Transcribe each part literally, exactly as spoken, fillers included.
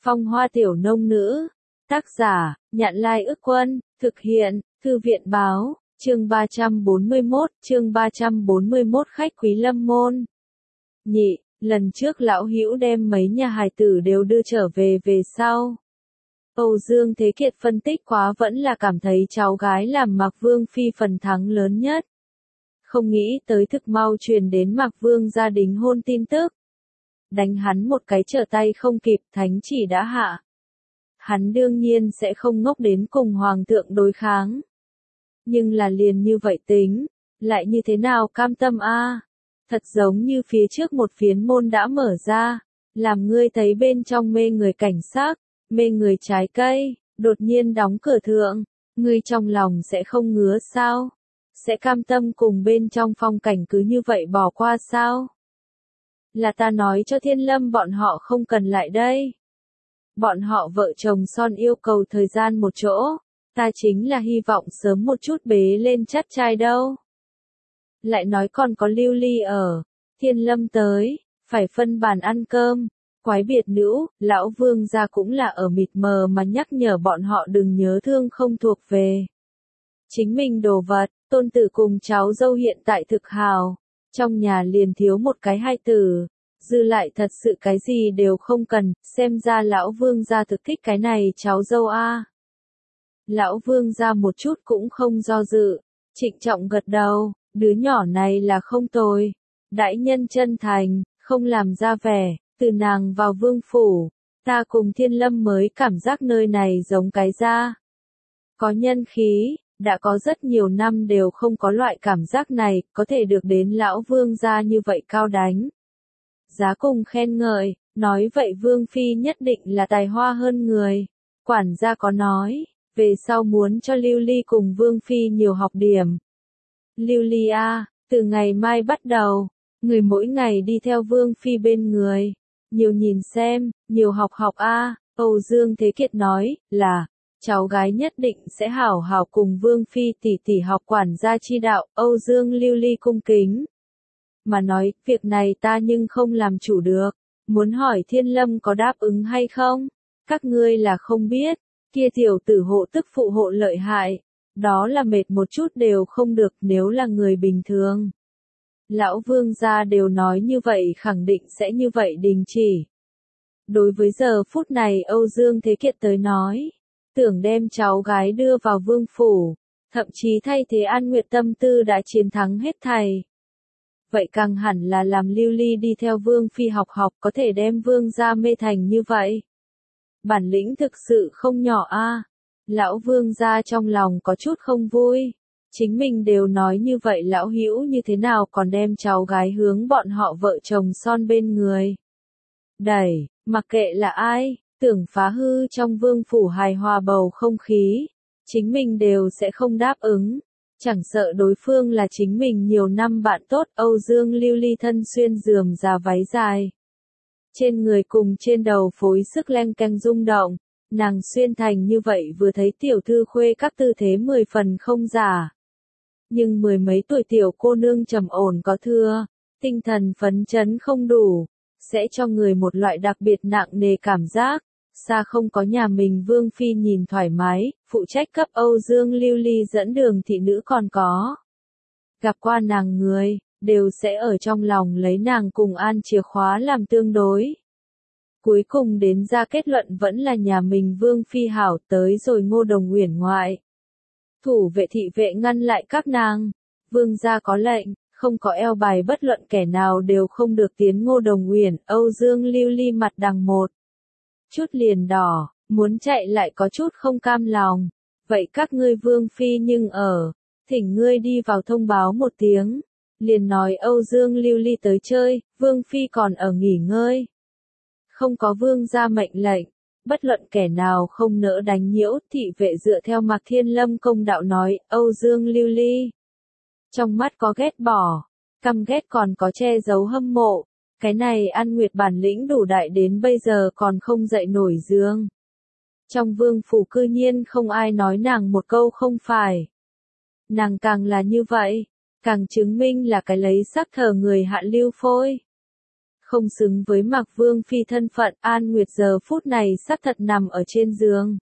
Phong hoa tiểu nông nữ. Tác giả, Nhạn Lai Ức Quân, thực hiện, Thư viện Báo, chương ba trăm bốn mươi mốt, chương ba trăm bốn mươi mốt khách quý lâm môn. Nhị, lần trước lão hữu đem mấy nhà hài tử đều đưa trở về về sau. Âu Dương Thế Kiệt phân tích quá vẫn là cảm thấy cháu gái làm Mạc Vương Phi phần thắng lớn nhất. Không nghĩ tới thực mau truyền đến Mạc Vương gia đính hôn tin tức. Đánh hắn một cái trở tay không kịp, thánh chỉ đã hạ. Hắn đương nhiên sẽ không ngốc đến cùng hoàng thượng đối kháng. Nhưng là liền như vậy tính, lại như thế nào cam tâm a? Thật giống như phía trước một phiến môn đã mở ra, làm ngươi thấy bên trong mê người cảnh sắc, mê người trái cây, đột nhiên đóng cửa thượng, ngươi trong lòng sẽ không ngứa sao? Sẽ cam tâm cùng bên trong phong cảnh cứ như vậy bỏ qua sao? Là ta nói cho Thiên Lâm bọn họ không cần lại đây. Bọn họ vợ chồng son yêu cầu thời gian một chỗ, ta chính là hy vọng sớm một chút bế lên chắt trai đâu. Lại nói còn có Lưu Ly ở, Thiên Lâm tới, phải phân bàn ăn cơm, quái biệt nữ, lão Vương gia cũng là ở mịt mờ mà nhắc nhở bọn họ đừng nhớ thương không thuộc về. Chính mình đồ vật, tôn tử cùng cháu dâu hiện tại thực hào, trong nhà liền thiếu một cái hai tử. Dư lại thật sự cái gì đều không cần, xem ra lão Vương gia thực thích cái này cháu dâu a. Lão Vương gia một chút cũng không do dự, trịnh trọng gật đầu, đứa nhỏ này là không tồi. Đại nhân chân thành, không làm ra vẻ, từ nàng vào vương phủ, ta cùng Thiên Lâm mới cảm giác nơi này giống cái ra. Có nhân khí, đã có rất nhiều năm đều không có loại cảm giác này, có thể được đến lão Vương gia như vậy cao đánh. Giá cùng khen ngợi, nói vậy Vương Phi nhất định là tài hoa hơn người. Quản gia có nói, về sau muốn cho Lưu Ly cùng Vương Phi nhiều học điểm. Lưu Ly a, từ ngày mai bắt đầu, người mỗi ngày đi theo Vương Phi bên người. Nhiều nhìn xem, nhiều học học a. Âu Dương Thế Kiệt nói, là, cháu gái nhất định sẽ hảo hảo cùng Vương Phi tỉ tỉ học quản gia chi đạo. Âu Dương Lưu Ly cung kính. Mà nói, việc này ta nhưng không làm chủ được, muốn hỏi Thiên Lâm có đáp ứng hay không? Các ngươi là không biết, kia tiểu tử hộ tức phụ hộ lợi hại, đó là mệt một chút đều không được nếu là người bình thường. Lão Vương gia đều nói như vậy khẳng định sẽ như vậy đình chỉ. Đối với giờ phút này Âu Dương Thế Kiệt tới nói, tưởng đem cháu gái đưa vào vương phủ, thậm chí thay thế An Nguyệt tâm tư đã chiến thắng hết thảy. Vậy càng hẳn là làm Lưu Ly đi theo Vương Phi học học có thể đem Vương gia mê thành như vậy. Bản lĩnh thực sự không nhỏ a. Lão Vương gia trong lòng có chút không vui. Chính mình đều nói như vậy lão hữu như thế nào còn đem cháu gái hướng bọn họ vợ chồng son bên người. Đẩy, mặc kệ là ai, tưởng phá hư trong vương phủ hài hòa bầu không khí. Chính mình đều sẽ không đáp ứng. Chẳng sợ đối phương là chính mình nhiều năm bạn tốt. Âu Dương Lưu Ly thân xuyên rườm rà váy dài. Trên người cùng trên đầu phối sức leng keng rung động. Nàng xuyên thành như vậy vừa thấy tiểu thư khuê các tư thế mười phần không giả. Nhưng mười mấy tuổi tiểu cô nương trầm ổn có thưa, tinh thần phấn chấn không đủ, sẽ cho người một loại đặc biệt nặng nề cảm giác. Xa không có nhà mình Vương Phi nhìn thoải mái, phụ trách cấp Âu Dương Lưu Ly dẫn đường thị nữ còn có. Gặp qua nàng người, đều sẽ ở trong lòng lấy nàng cùng an chìa khóa làm tương đối. Cuối cùng đến ra kết luận vẫn là nhà mình Vương Phi hảo tới rồi Ngô Đồng Uyển ngoại. Thủ vệ thị vệ ngăn lại các nàng. Vương gia có lệnh, không có eo bài bất luận kẻ nào đều không được tiến Ngô Đồng Uyển. Âu Dương Lưu Ly mặt đằng một chút liền đỏ, muốn chạy lại có chút không cam lòng. Vậy các ngươi Vương Phi nhưng ở, thỉnh ngươi đi vào thông báo một tiếng. Liền nói Âu Dương Lưu Ly tới chơi, Vương Phi còn ở nghỉ ngơi. Không có Vương gia mệnh lệnh, bất luận kẻ nào không nỡ đánh nhiễu. Thị vệ dựa theo Mạc Thiên Lâm công đạo nói, Âu Dương Lưu Ly. Trong mắt có ghét bỏ, căm ghét còn có che giấu hâm mộ. Cái này An Nguyệt bản lĩnh đủ đại đến bây giờ còn không dậy nổi giường. Trong vương phủ cư nhiên không ai nói nàng một câu không phải. Nàng càng là như vậy, càng chứng minh là cái lấy sắc thờ người hạ lưu phôi. Không xứng với Mạc Vương Phi thân phận, An Nguyệt giờ phút này xác thật nằm ở trên giường.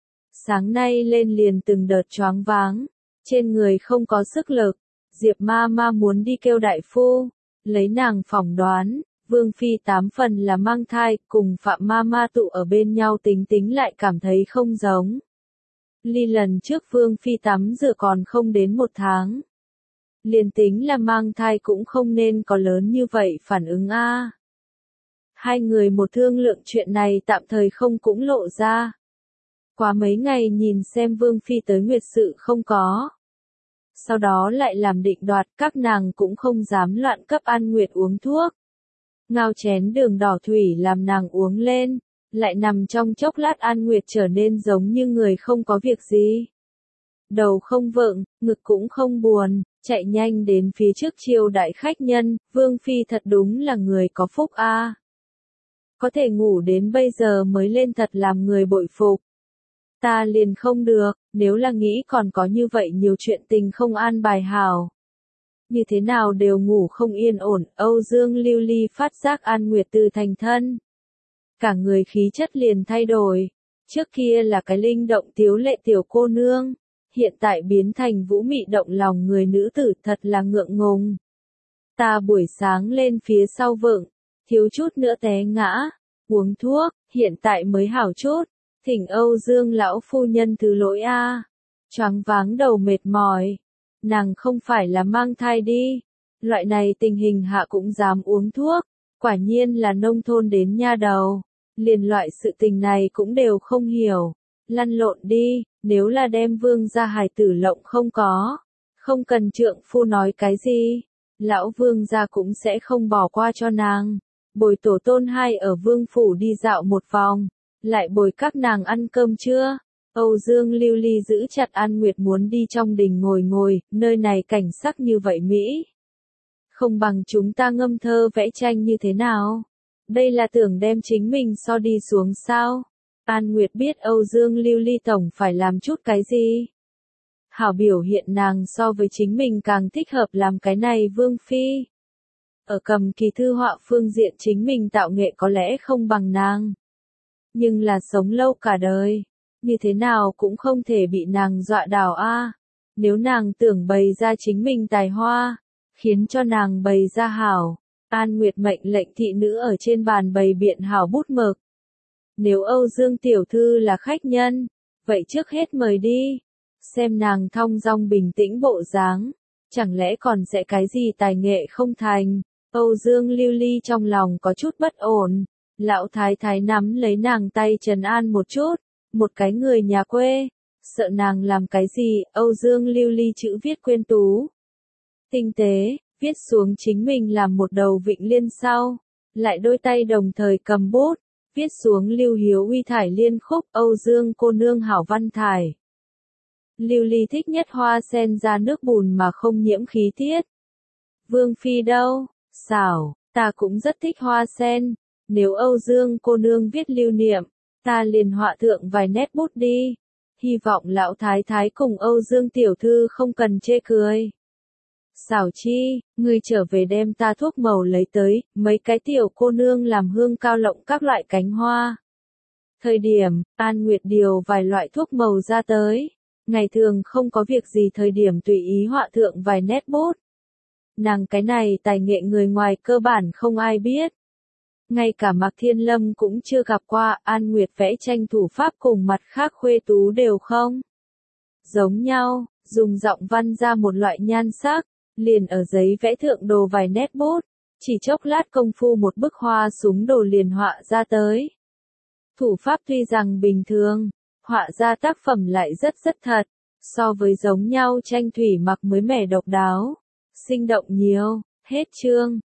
Sáng nay lên liền từng đợt choáng váng, trên người không có sức lực, Diệp ma ma muốn đi kêu đại phu, lấy nàng phỏng đoán, Vương Phi tám phần là mang thai, cùng Phạm ma ma tụ ở bên nhau tính tính lại cảm thấy không giống. Ly lần trước Vương Phi tắm rửa còn không đến một tháng. Liền tính là mang thai cũng không nên có lớn như vậy phản ứng a. Hai người một thương lượng chuyện này tạm thời không cũng lộ ra. Qua mấy ngày nhìn xem Vương Phi tới nguyệt sự không có. Sau đó lại làm định đoạt, các nàng cũng không dám loạn cấp An Nguyệt uống thuốc. Ngao chén đường đỏ thủy làm nàng uống lên, lại nằm trong chốc lát An Nguyệt trở nên giống như người không có việc gì. Đầu không vượng, ngực cũng không buồn, chạy nhanh đến phía trước chiêu đại khách nhân, Vương Phi thật đúng là người có phúc a. Có thể ngủ đến bây giờ mới lên thật làm người bội phục. Ta liền không được, nếu là nghĩ còn có như vậy nhiều chuyện tình không an bài hảo. Như thế nào đều ngủ không yên ổn, Âu Dương Lưu Ly phát giác An Nguyệt từ thành thân. Cả người khí chất liền thay đổi, trước kia là cái linh động tiếu lệ tiểu cô nương, hiện tại biến thành vũ mị động lòng người nữ tử, thật là ngượng ngùng. Ta buổi sáng lên phía sau vượng, thiếu chút nữa té ngã, uống thuốc, hiện tại mới hảo chút, thỉnh Âu Dương lão phu nhân thứ lỗi a. Choáng váng đầu mệt mỏi, nàng không phải là mang thai đi, loại này tình hình hạ cũng dám uống thuốc, quả nhiên là nông thôn đến nha đầu, liền loại sự tình này cũng đều không hiểu, lăn lộn đi, nếu là đem Vương gia hài tử lộng không có, không cần trượng phu nói cái gì, lão Vương gia cũng sẽ không bỏ qua cho nàng. Bồi tổ tôn hai ở Vương phủ đi dạo một vòng, lại bồi các nàng ăn cơm trưa. Âu Dương Lưu Ly giữ chặt An Nguyệt muốn đi trong đình ngồi ngồi, nơi này cảnh sắc như vậy Mỹ. Không bằng chúng ta ngâm thơ vẽ tranh như thế nào? Đây là tưởng đem chính mình so đi xuống sao? An Nguyệt biết Âu Dương Lưu Ly tổng phải làm chút cái gì? Hảo biểu hiện nàng so với chính mình càng thích hợp làm cái này Vương Phi. Ở cầm kỳ thư họa phương diện chính mình tạo nghệ có lẽ không bằng nàng. Nhưng là sống lâu cả đời, như thế nào cũng không thể bị nàng dọa đảo a. Nếu nàng tưởng bày ra chính mình tài hoa, khiến cho nàng bày ra hảo, An Nguyệt mệnh lệnh thị nữ ở trên bàn bày biện hảo bút mực. Nếu Âu Dương tiểu thư là khách nhân, vậy trước hết mời đi, xem nàng thong dong bình tĩnh bộ dáng, chẳng lẽ còn sẽ cái gì tài nghệ không thành. Âu Dương Lưu Ly trong lòng có chút bất ổn, lão thái thái nắm lấy nàng tay trấn an một chút, một cái người nhà quê, sợ nàng làm cái gì, Âu Dương Lưu Ly chữ viết quyên tú. Tinh tế, viết xuống chính mình làm một đầu vịnh liên sau, lại đôi tay đồng thời cầm bút, viết xuống Lưu Hiếu uy thải liên khúc, Âu Dương cô nương hảo văn thải. Lưu Ly thích nhất hoa sen ra nước bùn mà không nhiễm khí tiết. Vương Phi đâu? Xảo, ta cũng rất thích hoa sen, nếu Âu Dương cô nương viết lưu niệm, ta liền họa thượng vài nét bút đi. Hy vọng lão thái thái cùng Âu Dương tiểu thư không cần chê cười. Xảo chi, ngươi trở về đem ta thuốc màu lấy tới, mấy cái tiểu cô nương làm hương cao lộng các loại cánh hoa. Thời điểm, An Nguyệt điều vài loại thuốc màu ra tới, ngày thường không có việc gì thời điểm tùy ý họa thượng vài nét bút. Nàng cái này tài nghệ người ngoài cơ bản không ai biết. Ngay cả Mạc Thiên Lâm cũng chưa gặp qua, An Nguyệt vẽ tranh thủ pháp cùng mặt khác khuê tú đều không giống nhau, dùng giọng văn ra một loại nhan sắc, liền ở giấy vẽ thượng đồ vài nét bút, chỉ chốc lát công phu một bức hoa súng đồ liền họa ra tới. Thủ pháp tuy rằng bình thường, họa ra tác phẩm lại rất rất thật, so với giống nhau tranh thủy mặc mới mẻ độc đáo, sinh động nhiều. Hết chương.